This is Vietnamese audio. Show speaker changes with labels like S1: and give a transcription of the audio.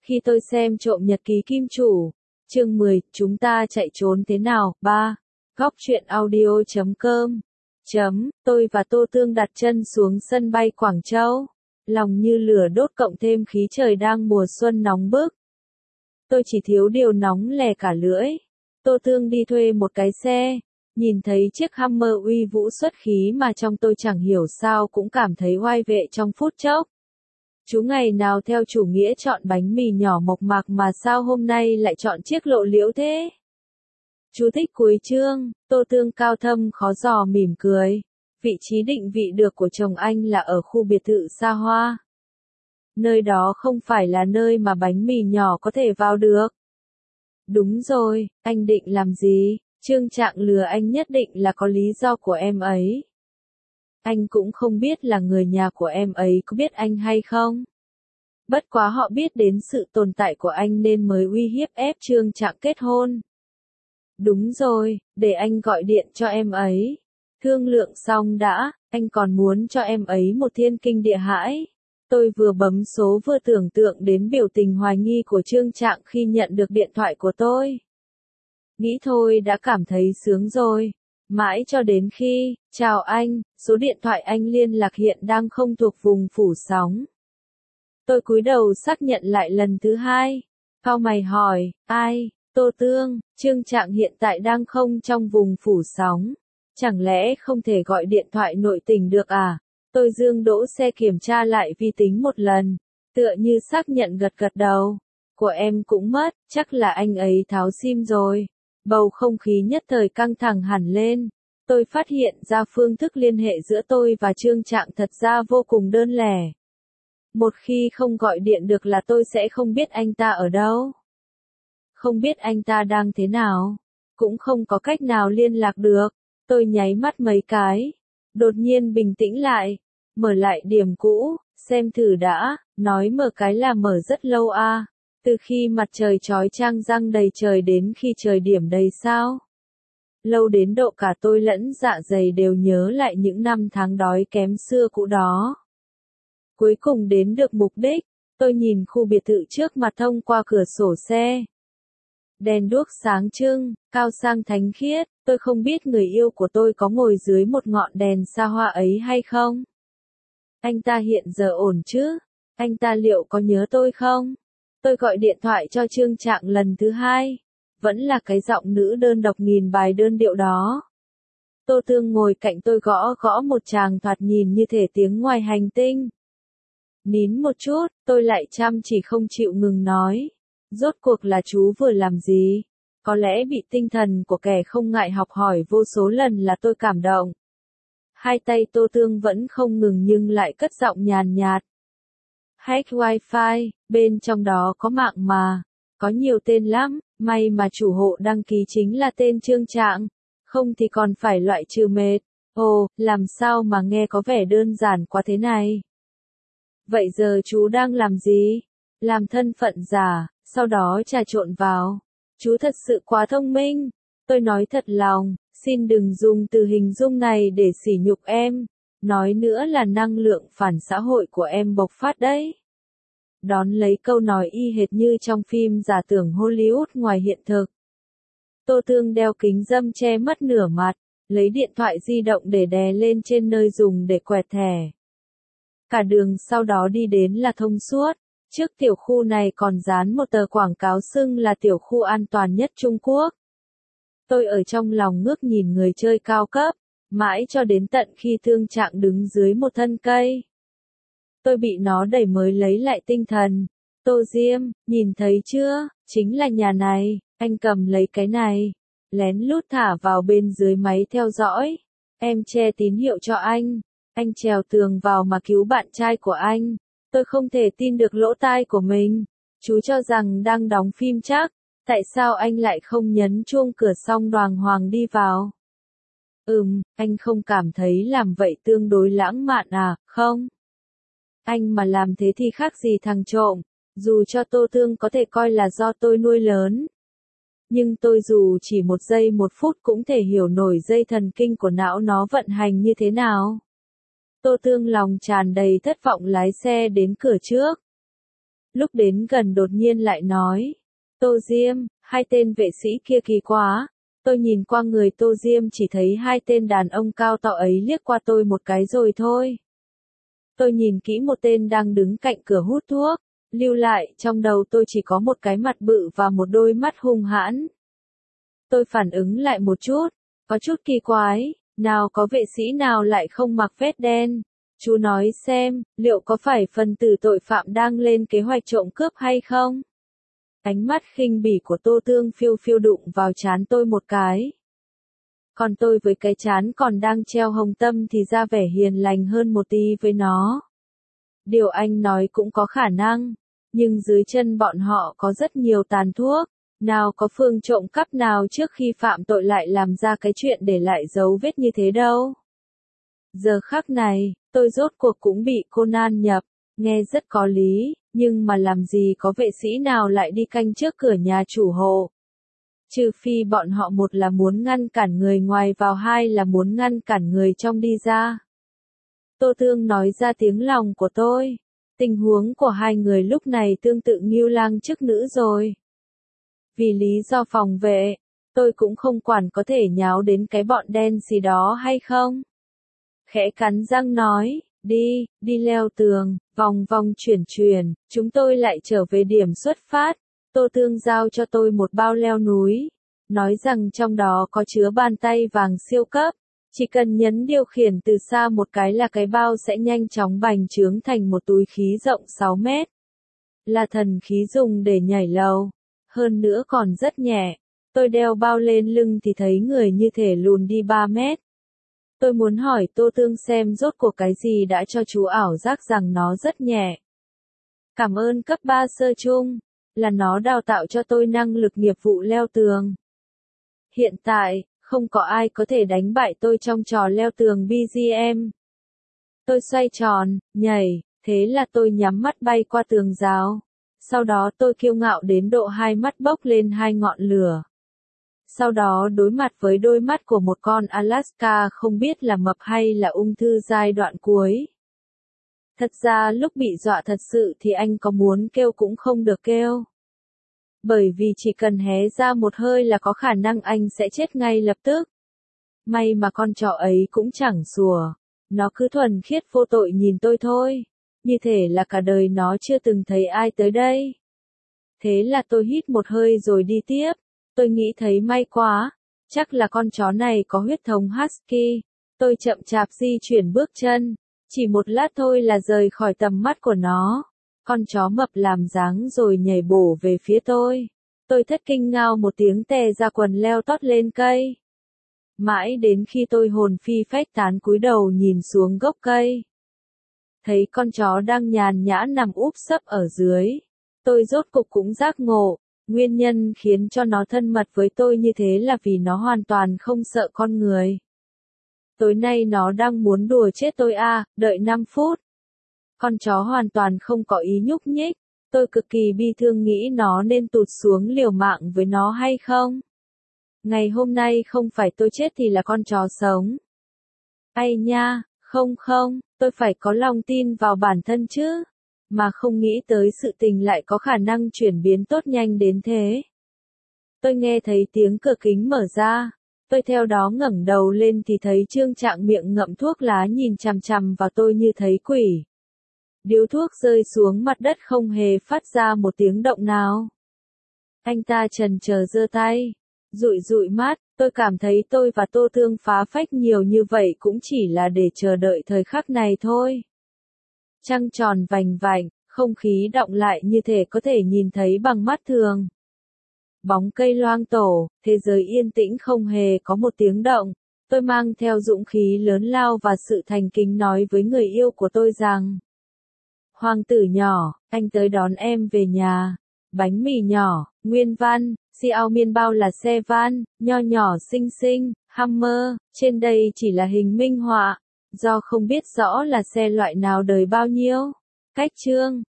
S1: Khi tôi xem trộm nhật ký kim chủ. Chương 10, chúng ta chạy trốn thế nào? 3. Góc truyện audio.com. Tôi và Tô Tương đặt chân xuống sân bay Quảng Châu. Lòng như lửa đốt cộng thêm khí trời đang mùa xuân nóng bức. Tôi chỉ thiếu điều nóng lè cả lưỡi. Tô Tương đi thuê một cái xe. Nhìn thấy chiếc Hummer uy vũ xuất khí mà trong tôi chẳng hiểu sao cũng cảm thấy oai vệ trong phút chốc. Chú ngày nào theo chủ nghĩa chọn bánh mì nhỏ mộc mạc mà sao hôm nay lại chọn chiếc lộ liễu thế? Chú thích cuối chương, Tô Tương cao thâm khó dò mỉm cười. Vị trí định vị được của chồng anh là ở khu biệt thự xa hoa. Nơi đó không phải là nơi mà bánh mì nhỏ có thể vào được. Đúng rồi, anh định làm gì? Trương Trạng lừa anh nhất định là có lý do của em ấy. Anh cũng không biết là người nhà của em ấy có biết anh hay không. Bất quá họ biết đến sự tồn tại của anh nên mới uy hiếp ép Trương Trạng kết hôn. Đúng rồi, để anh gọi điện cho em ấy. Thương lượng xong đã, anh còn muốn cho em ấy một thiên kinh địa hãi. Tôi vừa bấm số vừa tưởng tượng đến biểu tình hoài nghi của Trương Trạng khi nhận được điện thoại của tôi. Nghĩ thôi đã cảm thấy sướng rồi. Mãi cho đến khi, chào anh, số điện thoại anh liên lạc hiện đang không thuộc vùng phủ sóng. Tôi cúi đầu xác nhận lại lần thứ hai. Cau mày hỏi, ai? Tô Tương, Trương Trạng hiện tại đang không trong vùng phủ sóng. Chẳng lẽ không thể gọi điện thoại nội tình được à? Tôi dừng đỗ xe kiểm tra lại vi tính một lần. Tựa như xác nhận gật gật đầu. Của em cũng mất, chắc là anh ấy tháo sim rồi. Bầu không khí nhất thời căng thẳng hẳn lên. Tôi phát hiện ra phương thức liên hệ giữa tôi và Trương Trạng thật ra vô cùng đơn lẻ. Một khi không gọi điện được là tôi sẽ không biết anh ta ở đâu. Không biết anh ta đang thế nào. Cũng không có cách nào liên lạc được. Tôi nháy mắt mấy cái. Đột nhiên bình tĩnh lại. Mở lại điểm cũ, xem thử đã. Nói mở cái là mở rất lâu à. Từ khi mặt trời chói chang răng đầy trời đến khi trời điểm đầy sao. Lâu đến độ cả tôi lẫn dạ dày đều nhớ lại những năm tháng đói kém xưa cũ đó. Cuối cùng đến được mục đích, tôi nhìn khu biệt thự trước mặt thông qua cửa sổ xe. Đèn đuốc sáng trưng, cao sang thánh khiết, tôi không biết người yêu của tôi có ngồi dưới một ngọn đèn xa hoa ấy hay không. Anh ta hiện giờ ổn chứ? Anh ta liệu có nhớ tôi không? Tôi gọi điện thoại cho Trương Trạng lần thứ hai. Vẫn là cái giọng nữ đơn độc nghìn bài đơn điệu đó. Tô Tương ngồi cạnh tôi gõ gõ một tràng thoạt nhìn như thể tiếng ngoài hành tinh. Nín một chút, tôi lại chăm chỉ không chịu ngừng nói. Rốt cuộc là chú vừa làm gì? Có lẽ bị tinh thần của kẻ không ngại học hỏi vô số lần là tôi cảm động. Hai tay Tô Tương vẫn không ngừng nhưng lại cất giọng nhàn nhạt. Hack wifi, bên trong đó có mạng mà. Có nhiều tên lắm, may mà chủ hộ đăng ký chính là tên Trương Trạng. Không thì còn phải loại trừ mệt. Ồ, làm sao mà nghe có vẻ đơn giản quá thế này? Vậy giờ chú đang làm gì? Làm thân phận giả, sau đó trà trộn vào. Chú thật sự quá thông minh. Tôi nói thật lòng, xin đừng dùng từ hình dung này để sỉ nhục em. Nói nữa là năng lượng phản xã hội của em bộc phát đấy. Đón lấy câu nói y hệt như trong phim giả tưởng Hollywood ngoài hiện thực. Tô Tương đeo kính râm che mất nửa mặt, lấy điện thoại di động để đè lên trên nơi dùng để quẹt thẻ. Cả đường sau đó đi đến là thông suốt, trước tiểu khu này còn dán một tờ quảng cáo xưng là tiểu khu an toàn nhất Trung Quốc. Tôi ở trong lòng ngước nhìn người chơi cao cấp, mãi cho đến tận khi Trương Trạng đứng dưới một thân cây. Tôi bị nó đẩy mới lấy lại tinh thần. Tô Diêm, nhìn thấy chưa, chính là nhà này, anh cầm lấy cái này. Lén lút thả vào bên dưới máy theo dõi. Em che tín hiệu cho anh trèo tường vào mà cứu bạn trai của anh. Tôi không thể tin được lỗ tai của mình. Chú cho rằng đang đóng phim chắc. Tại sao anh lại không nhấn chuông cửa xong đoàng hoàng đi vào? Anh không cảm thấy làm vậy tương đối lãng mạn à, không? Anh mà làm thế thì khác gì thằng trộm, dù cho Tô Tương có thể coi là do tôi nuôi lớn. Nhưng tôi dù chỉ một giây một phút cũng thể hiểu nổi dây thần kinh của não nó vận hành như thế nào. Tô Tương lòng tràn đầy thất vọng lái xe đến cửa trước. Lúc đến gần đột nhiên lại nói. Tô Diêm, hai tên vệ sĩ kia kỳ quá. Tôi nhìn qua người Tô Diêm chỉ thấy hai tên đàn ông cao to ấy liếc qua tôi một cái rồi thôi. Tôi nhìn kỹ một tên đang đứng cạnh cửa hút thuốc, lưu lại trong đầu tôi chỉ có một cái mặt bự và một đôi mắt hung hãn. Tôi phản ứng lại một chút, có chút kỳ quái, nào có vệ sĩ nào lại không mặc vest đen. Chú nói xem, liệu có phải phần tử tội phạm đang lên kế hoạch trộm cướp hay không? Ánh mắt khinh bỉ của Tô Tương phiêu phiêu đụng vào trán tôi một cái. Còn tôi với cái trán còn đang treo hồng tâm thì ra vẻ hiền lành hơn một tí với nó. Điều anh nói cũng có khả năng, nhưng dưới chân bọn họ có rất nhiều tàn thuốc, nào có phương trộm cắp nào trước khi phạm tội lại làm ra cái chuyện để lại dấu vết như thế đâu. Giờ khắc này, tôi rốt cuộc cũng bị Conan nhập, nghe rất có lý, nhưng mà làm gì có vệ sĩ nào lại đi canh trước cửa nhà chủ hộ. Trừ phi bọn họ một là muốn ngăn cản người ngoài vào, hai là muốn ngăn cản người trong đi ra. Tô Tương nói ra tiếng lòng của tôi. Tình huống của hai người lúc này tương tự Ngưu Lang chức nữ rồi. Vì lý do phòng vệ, tôi cũng không quản có thể nháo đến cái bọn đen gì đó hay không. Khẽ cắn răng nói, đi leo tường, vòng vòng chuyển, chúng tôi lại trở về điểm xuất phát. Tô Tương giao cho tôi một bao leo núi, nói rằng trong đó có chứa bàn tay vàng siêu cấp. Chỉ cần nhấn điều khiển từ xa một cái là cái bao sẽ nhanh chóng bành trướng thành một túi khí rộng 6 mét. Là thần khí dùng để nhảy lầu. Hơn nữa còn rất nhẹ. Tôi đeo bao lên lưng thì thấy người như thể lùn đi 3 mét. Tôi muốn hỏi Tô Tương xem rốt cuộc cái gì đã cho chú ảo giác rằng nó rất nhẹ. Cảm ơn cấp 3 sơ chung, là nó đào tạo cho tôi năng lực nghiệp vụ leo tường. Hiện tại, không có ai có thể đánh bại tôi trong trò leo tường BGM. Tôi xoay tròn, nhảy, thế là tôi nhắm mắt bay qua tường rào. Sau đó tôi kiêu ngạo đến độ hai mắt bốc lên hai ngọn lửa. Sau đó đối mặt với đôi mắt của một con Alaska không biết là mập hay là ung thư giai đoạn cuối. Thật ra lúc bị dọa thật sự thì anh có muốn kêu cũng không được kêu. Bởi vì chỉ cần hé ra một hơi là có khả năng anh sẽ chết ngay lập tức. May mà con chó ấy cũng chẳng sủa. Nó cứ thuần khiết vô tội nhìn tôi thôi. Như thể là cả đời nó chưa từng thấy ai tới đây. Thế là tôi hít một hơi rồi đi tiếp. Tôi nghĩ thấy may quá. Chắc là con chó này có huyết thống Husky. Tôi chậm chạp di chuyển bước chân. Chỉ một lát thôi là rời khỏi tầm mắt của nó. Con chó mập làm dáng rồi nhảy bổ về phía tôi. Tôi thất kinh ngao một tiếng tè ra quần leo tót lên cây. Mãi đến khi tôi hồn phi phách tán cúi đầu nhìn xuống gốc cây. Thấy con chó đang nhàn nhã nằm úp sấp ở dưới. Tôi rốt cục cũng giác ngộ. Nguyên nhân khiến cho nó thân mật với tôi như thế là vì nó hoàn toàn không sợ con người. Tối nay nó đang muốn đùa chết tôi à, đợi 5 phút. Con chó hoàn toàn không có ý nhúc nhích. Tôi cực kỳ bi thương nghĩ nó nên tụt xuống liều mạng với nó hay không. Ngày hôm nay không phải tôi chết thì là con chó sống. Ây nha, không, tôi phải có lòng tin vào bản thân chứ. Mà không nghĩ tới sự tình lại có khả năng chuyển biến tốt nhanh đến thế. Tôi nghe thấy tiếng cửa kính mở ra. Tôi theo đó ngẩng đầu lên thì thấy Trương Trạng miệng ngậm thuốc lá nhìn chằm chằm vào tôi như thấy quỷ. Điếu thuốc rơi xuống mặt đất không hề phát ra một tiếng động nào. Anh ta chần chờ giơ tay, dụi mắt, tôi cảm thấy tôi và Tô Tương phá phách nhiều như vậy cũng chỉ là để chờ đợi thời khắc này thôi. Trăng tròn vành vạnh, không khí đọng lại như thể có thể nhìn thấy bằng mắt thường. Bóng cây loang tổ, thế giới yên tĩnh không hề có một tiếng động. Tôi mang theo dũng khí lớn lao và sự thành kính nói với người yêu của tôi rằng: Hoàng tử nhỏ, anh tới đón em về nhà. Bánh mì nhỏ, nguyên văn, Xiao miên bao là xe van, nho nhỏ xinh xinh, Hummer, trên đây chỉ là hình minh họa, do không biết rõ là xe loại nào đời bao nhiêu. Cách chương